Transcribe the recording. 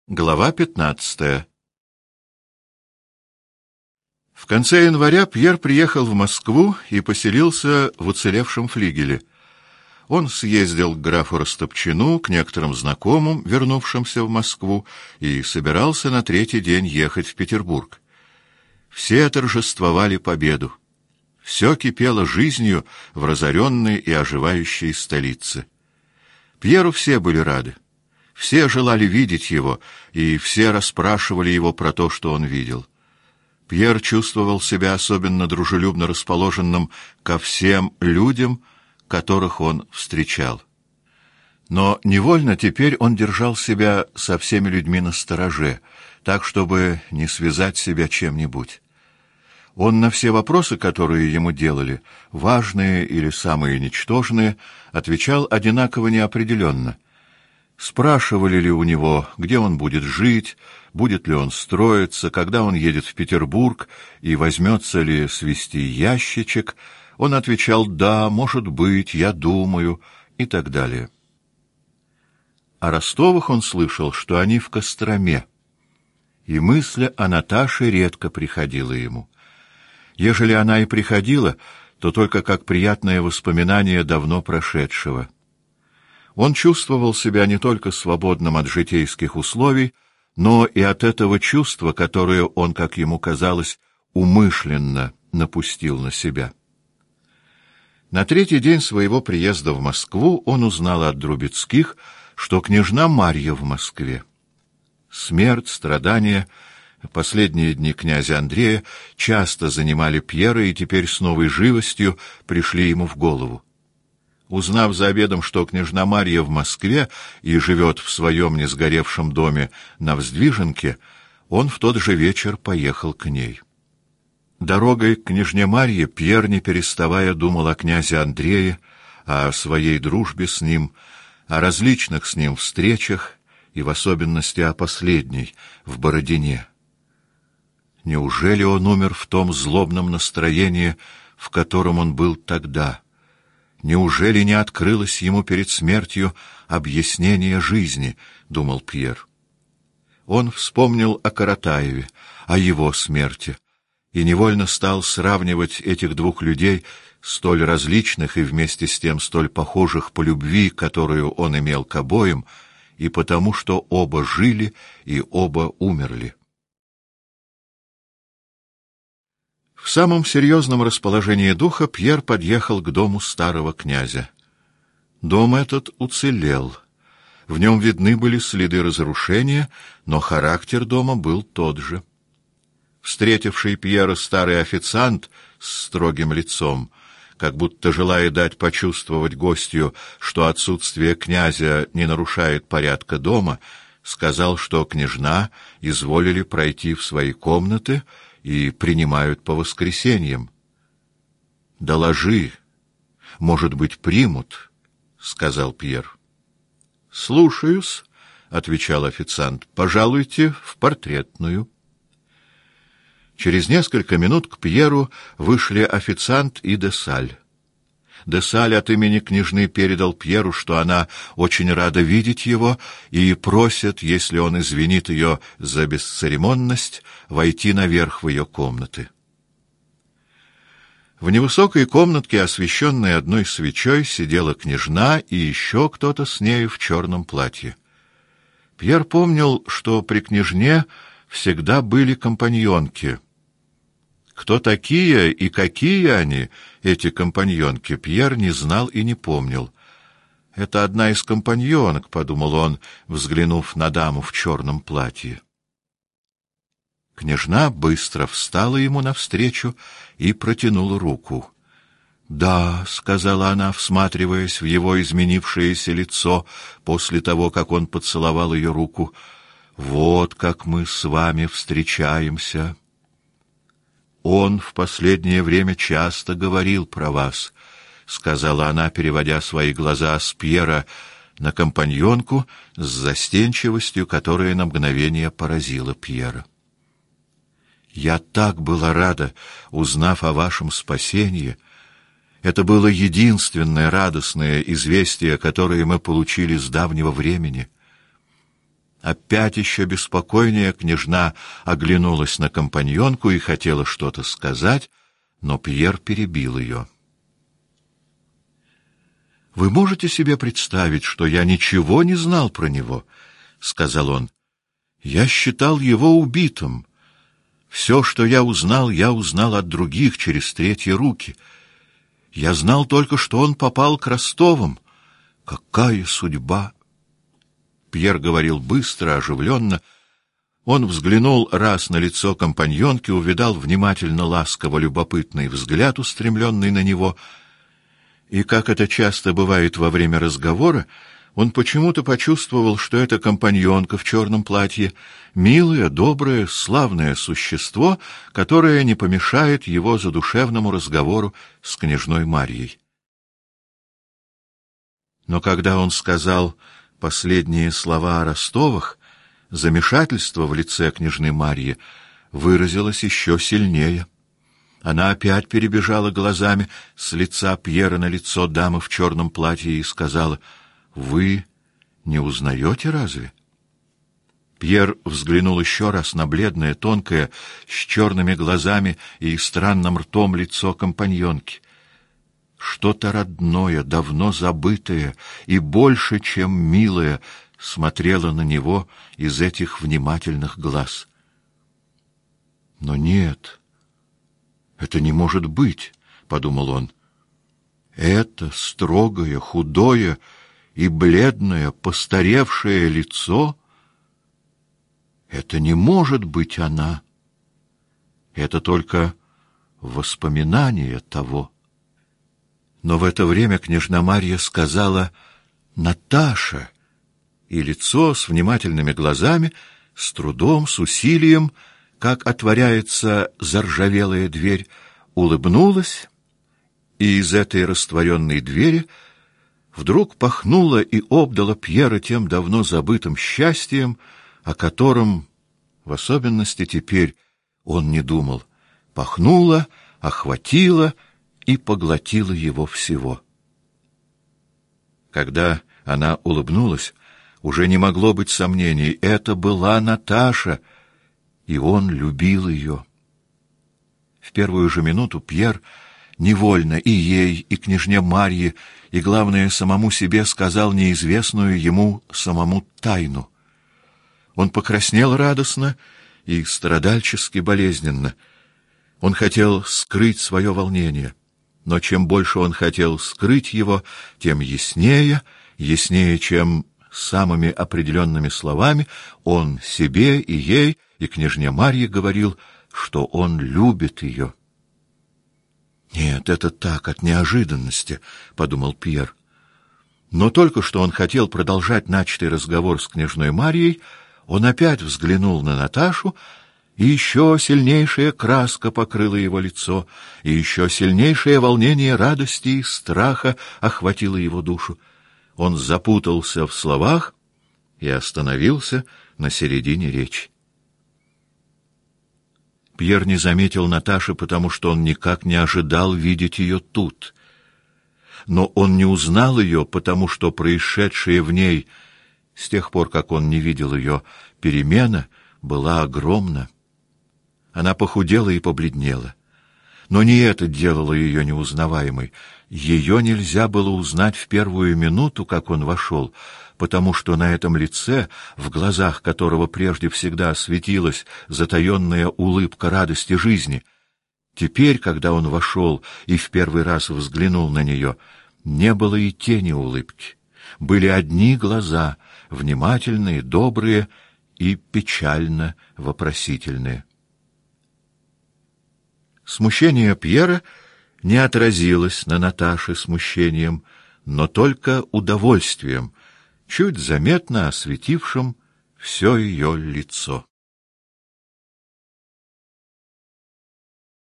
Глава 15. В конце января Пьер приехал в Москву и поселился в уцелевшем флигеле. Он съездил к графу Растопчину, к некоторым знакомым, вернувшимся в Москву, и собирался на третий день ехать в Петербург. Все торжествовали победу. Все кипело жизнью в разоренной и оживающей столице. Пьеру все были рады. Все желали видеть его, и все расспрашивали его про то, что он видел. Пьер чувствовал себя особенно дружелюбно расположенным ко всем людям, которых он встречал. Но невольно теперь он держал себя со всеми людьми настороже, так, чтобы не связать себя чем-нибудь. Он на все вопросы, которые ему делали, важные или самые ничтожные, отвечал одинаково неопределенно. Спрашивали ли у него, где он будет жить, будет ли он строиться, когда он едет в Петербург и возьмется ли свезти ящичек, он отвечал «да, может быть, я думаю» и так далее. О Ростовых он слышал, что они в Костроме, и мысль о Наташе редко приходила ему. Ежели она и приходила, то только как приятное воспоминание давно прошедшего. Он чувствовал себя не только свободным от житейских условий, но и от этого чувства, которое он, как ему казалось, умышленно напустил на себя. На третий день своего приезда в Москву он узнал от Друбецких, что княжна Марья в Москве. Смерть, страдания, последние дни князя Андрея часто занимали Пьера и теперь с новой живостью пришли ему в голову. Узнав за обедом, что княжна Марья в Москве и живет в своем несгоревшем доме на Воздвиженке, он в тот же вечер поехал к ней. Дорогой к княжне Марье Пьер, не переставая, думал о князе Андрее, о своей дружбе с ним, о различных с ним встречах и в особенности о последней, в Бородине. Неужели он умер в том злобном настроении, в котором он был тогда? Неужели не открылось ему перед смертью объяснение жизни, думал Пьер. Он вспомнил о Каратаеве, о его смерти, и невольно стал сравнивать этих двух людей, столь различных и вместе с тем столь похожих по любви, которую он имел к обоим, и потому, что оба жили и оба умерли. В самом серьезном расположении духа Пьер подъехал к дому старого князя. Дом этот уцелел. В нем видны были следы разрушения, но характер дома был тот же. Встретивший Пьера старый официант с строгим лицом, как будто желая дать почувствовать гостю, что отсутствие князя не нарушает порядка дома, сказал, что княжна изволили пройти в свои комнаты и принимают по воскресеньям. «Доложи, может быть, примут», — сказал Пьер. «Слушаюсь», — отвечал официант. «Пожалуйте в портретную». Через несколько минут к Пьеру вышли официант и Десаль. Десаль от имени княжны передал Пьеру, что она очень рада видеть его и просит, если он извинит ее за бесцеремонность, войти наверх в ее комнаты. В невысокой комнатке, освещенной одной свечой, сидела княжна и еще кто-то с нею в черном платье. Пьер помнил, что при княжне всегда были компаньонки. Кто такие и какие они, эти компаньонки, Пьер не знал и не помнил. «Это одна из компаньонок», — подумал он, взглянув на даму в черном платье. Княжна быстро встала ему навстречу и протянула руку. «Да», — сказала она, всматриваясь в его изменившееся лицо после того, как он поцеловал ее руку, — «вот как мы с вами встречаемся». «Он в последнее время часто говорил про вас», — сказала она, переводя свои глаза с Пьера на компаньонку с застенчивостью, которая на мгновение поразила Пьера. «Я так была рада, узнав о вашем спасении. Это было единственное радостное известие, которое мы получили с давнего времени. Опять еще беспокойнее княжна оглянулась на компаньонку и хотела что-то сказать, но Пьер перебил ее. «Вы можете себе представить, что я ничего не знал про него?» — сказал он. «Я считал его убитым. Все, что я узнал от других через третьи руки. Я знал только, что он попал к Ростовым. Какая судьба!» Пьер говорил быстро, оживленно. Он взглянул раз на лицо компаньонки, увидал внимательно, ласково, любопытный взгляд, устремленный на него, и, как это часто бывает во время разговора, он почему-то почувствовал, что эта компаньонка в черном платье — милое, доброе, славное существо, которое не помешает его задушевному разговору с княжной Марьей. Но когда он сказал последние слова о Ростовах, замешательство в лице княжны Марьи выразилось еще сильнее. Она опять перебежала глазами с лица Пьера на лицо дамы в черном платье и сказала: «Вы не узнаете разве?» Пьер взглянул еще раз на бледное, тонкое, с черными глазами и странным ртом лицо компаньонки. Что-то родное, давно забытое и больше, чем милое, смотрело на него из этих внимательных глаз. «Но нет, это не может быть», — подумал он. «Это строгое, худое и бледное, постаревшее лицо — это не может быть она. Это только воспоминание того». Но в это время княжна Марья сказала «Наташа», и лицо с внимательными глазами, с трудом, с усилием, как отворяется заржавелая дверь, улыбнулась, и из этой растворенной двери вдруг пахнуло и обдало Пьера тем давно забытым счастьем, о котором, в особенности теперь, он не думал. Пахнуло, охватило и поглотила его всего. Когда она улыбнулась, уже не могло быть сомнений. Это была Наташа, и он любил ее. В первую же минуту Пьер невольно и ей, и княжне Марье, и, главное, самому себе сказал неизвестную ему самому тайну. Он покраснел радостно и страдальчески болезненно. Он хотел скрыть свое волнение. Но чем больше он хотел скрыть его, тем яснее, чем самыми определенными словами, он себе и ей, и княжне Марье говорил, что он любит ее. «Нет, это так, от неожиданности», — подумал Пьер. Но только что он хотел продолжать начатый разговор с княжной Марьей, он опять взглянул на Наташу, и еще сильнейшая краска покрыла его лицо, и еще сильнейшее волнение радости и страха охватило его душу. Он запутался в словах и остановился на середине речи. Пьер не заметил Наташи, потому что он никак не ожидал видеть ее тут. Но он не узнал ее, потому что происшедшая в ней, с тех пор, как он не видел ее, перемена была огромна. Она похудела и побледнела. Но не это делало ее неузнаваемой. Ее нельзя было узнать в первую минуту, как он вошел, потому что на этом лице, в глазах которого прежде всегда светилась затаенная улыбка радости жизни, теперь, когда он вошел и в первый раз взглянул на нее, не было и тени улыбки. Были одни глаза, внимательные, добрые и печально вопросительные. Смущение Пьера не отразилось на Наташе смущением, но только удовольствием, чуть заметно осветившим все ее лицо.